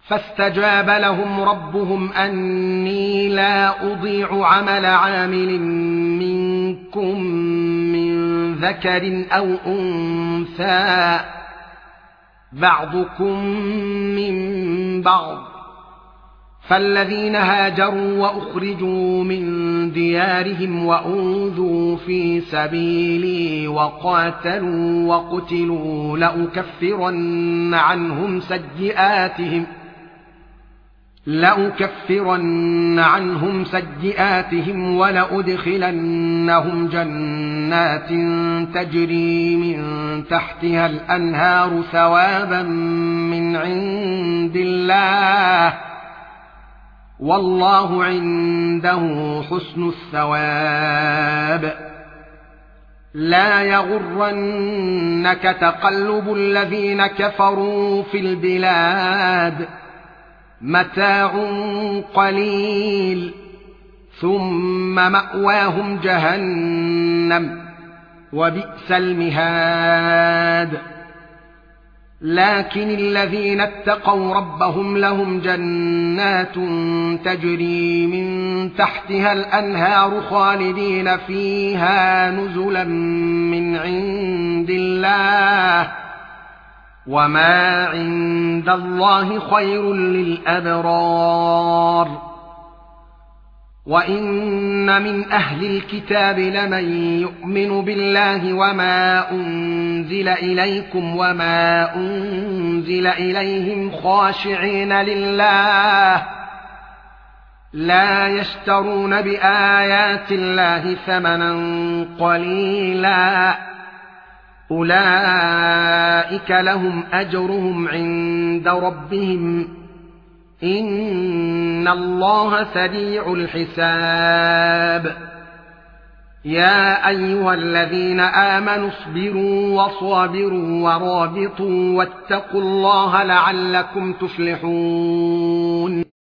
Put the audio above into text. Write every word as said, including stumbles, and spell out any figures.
فاستجاب لهم ربهم أني لا أضيع عمل عامل منكم من ذكر أو أنثى بعضكم من بعض، فالذين هاجروا وأخرجوا من ديارهم وأوذوا في سبيلي وقاتلوا وقتلوا لأكفرن عنهم سيئاتهم لأكفرن عنهم سيئاتهم ولأدخلنهم جنات تجري من تحتها الأنهار ثوابا من عند الله والله عنده حسن الثواب. لا يغرنك تقلب الذين كفروا في البلاد، متاع قليل ثم مأواهم جهنم وبئس المهاد. لكن الذين اتقوا ربهم لهم جنات تجري من تحتها الأنهار خالدين فيها نزلا من عند الله وما عند الله خير للأبرار. وإن من أهل الكتاب لمن يؤمن بالله وما أنزل إليكم وما أنزل إليهم خاشعين لله لا يشترون بآيات الله ثمنا قليلا، أولئك لهم أجرهم عند ربهم إن الله سريع الحساب. يا أيها الذين آمنوا اصبروا وصابروا ورابطوا واتقوا الله لعلكم تفلحون.